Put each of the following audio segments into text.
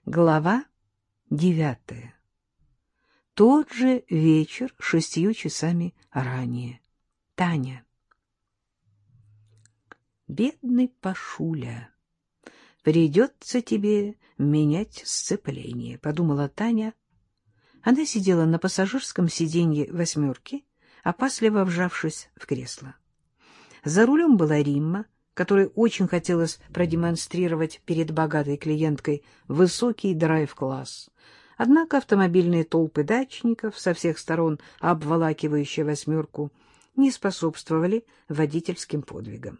Глава 9. Тот же вечер 6 часами ранее. Таня. Бедный Пашуля, придется тебе менять сцепление, подумала Таня. Она сидела на пассажирском сиденье «восьмерки», опасливо вжавшись в кресло. За рулем была Римма, которой очень хотелось продемонстрировать перед богатой клиенткой высокий драйв-класс. Однако автомобильные толпы дачников, со всех сторон обволакивающие «восьмерку», не способствовали водительским подвигам.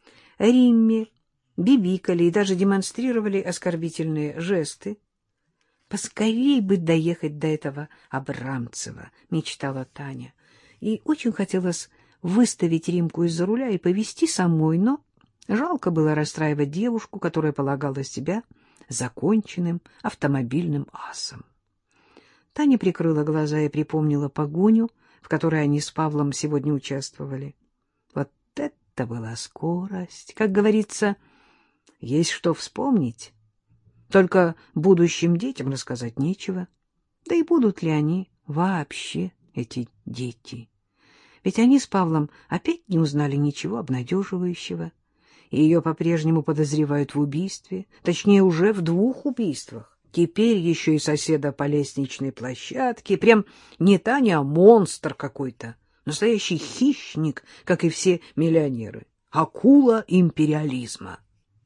Римме бибикали и даже демонстрировали оскорбительные жесты. «Поскорей бы доехать до этого Абрамцева», — мечтала Таня. И очень хотелось выставить Римку из-за руля и повезти самой, но жалко было расстраивать девушку, которая полагала себя законченным автомобильным асом. Таня прикрыла глаза и припомнила погоню, в которой они с Павлом сегодня участвовали. Вот это была скорость! Как говорится, есть что вспомнить. Только будущим детям рассказать нечего. Да и будут ли они вообще, эти дети? Ведь они с Павлом опять не узнали ничего обнадеживающего. И ее по-прежнему подозревают в убийстве, точнее, уже в 2 убийствах. Теперь еще и соседа по лестничной площадке. Прям не Таня, а монстр какой-то. Настоящий хищник, как и все миллионеры. Акула империализма.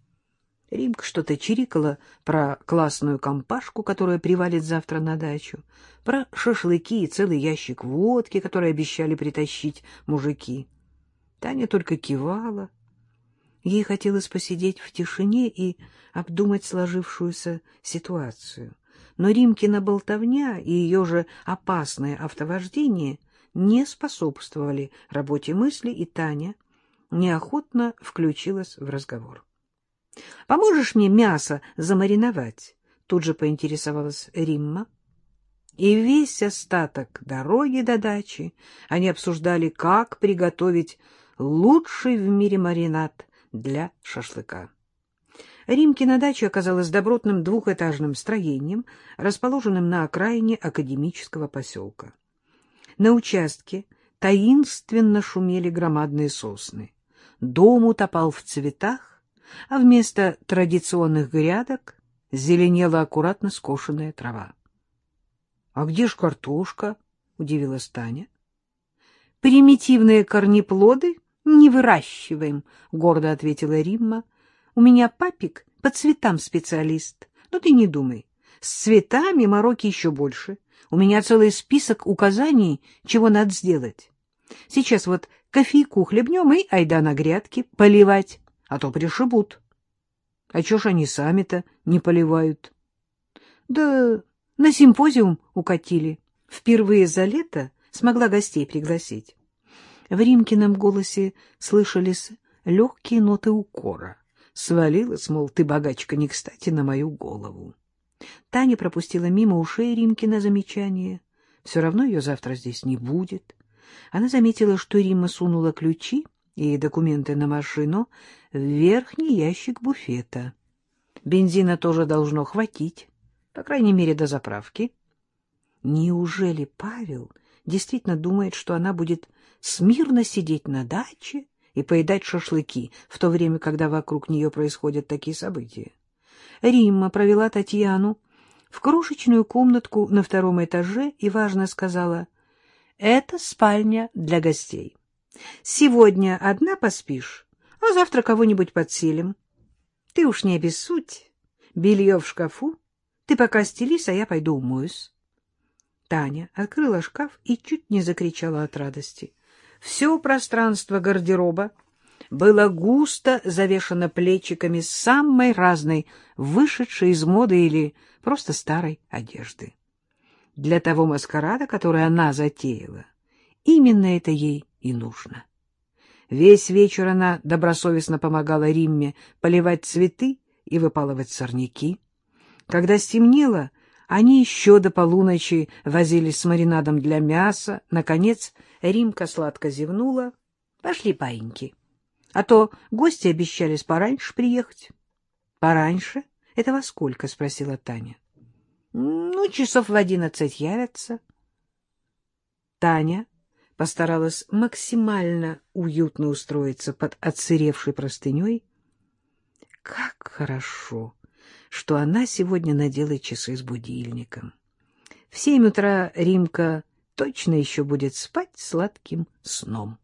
Римка что-то чирикала про классную компашку, которая привалит завтра на дачу, про шашлыки и целый ящик водки, который обещали притащить мужики. Таня только кивала. Ей хотелось посидеть в тишине и обдумать сложившуюся ситуацию. Но Римкина болтовня и ее же опасное автовождение не способствовали работе мысли, и Таня неохотно включилась в разговор. — Поможешь мне мясо замариновать? — тут же поинтересовалась Римма. И весь остаток дороги до дачи они обсуждали, как приготовить лучший в мире маринад для шашлыка. Римкина дача оказалась добротным 2-этажным строением, расположенным на окраине академического поселка. На участке таинственно шумели громадные сосны. Дом утопал в цветах, а вместо традиционных грядок зеленела аккуратно скошенная трава. — А где ж картошка? — удивилась Таня. — Примитивные корнеплоды не выращиваем, — гордо ответила Римма. — У меня папик по цветам специалист. Но ты не думай, с цветами мороки еще больше. У меня целый список указаний, чего надо сделать. Сейчас вот кофейку хлебнем и айда на грядки поливать, а то пришибут. А чё ж они сами-то не поливают? Да на симпозиум укатили. Впервые за лето смогла гостей пригласить. В Римкином голосе слышались легкие ноты укора. Свалилась, мол, ты, богачка, не кстати на мою голову. Таня пропустила мимо ушей Римкина замечание. Все равно ее завтра здесь не будет. Она заметила, что Римма сунула ключи и документы на машину в верхний ящик буфета. Бензина тоже должно хватить, по крайней мере, до заправки. Неужели Павел действительно думает, что она будет смирно сидеть на даче и поедать шашлыки, в то время, когда вокруг нее происходят такие события? Римма провела Татьяну в крошечную комнатку на 2-м этаже и важно сказала: «Это спальня для гостей. Сегодня одна поспишь, а завтра кого-нибудь подселим. Ты уж не обессудь, белье в шкафу, ты пока стелись, а я пойду умоюсь». Таня открыла шкаф и чуть не закричала от радости. Все пространство гардероба было густо завешано плечиками самой разной, вышедшей из моды или просто старой одежды. Для того маскарада, который она затеяла, именно это ей и нужно. Весь вечер она добросовестно помогала Римме поливать цветы и выпалывать сорняки. Когда стемнело, они еще до полуночи возились с маринадом для мяса. Наконец Римка сладко зевнула. — Пошли, паиньки, а то гости обещались пораньше приехать. — Пораньше? Это во сколько? — спросила Таня. Ну, часов в 11 явятся. Таня постаралась максимально уютно устроиться под отсыревшей простыней. Как хорошо, что она сегодня надела часы с будильником. В 7 утра Римка точно еще будет спать сладким сном.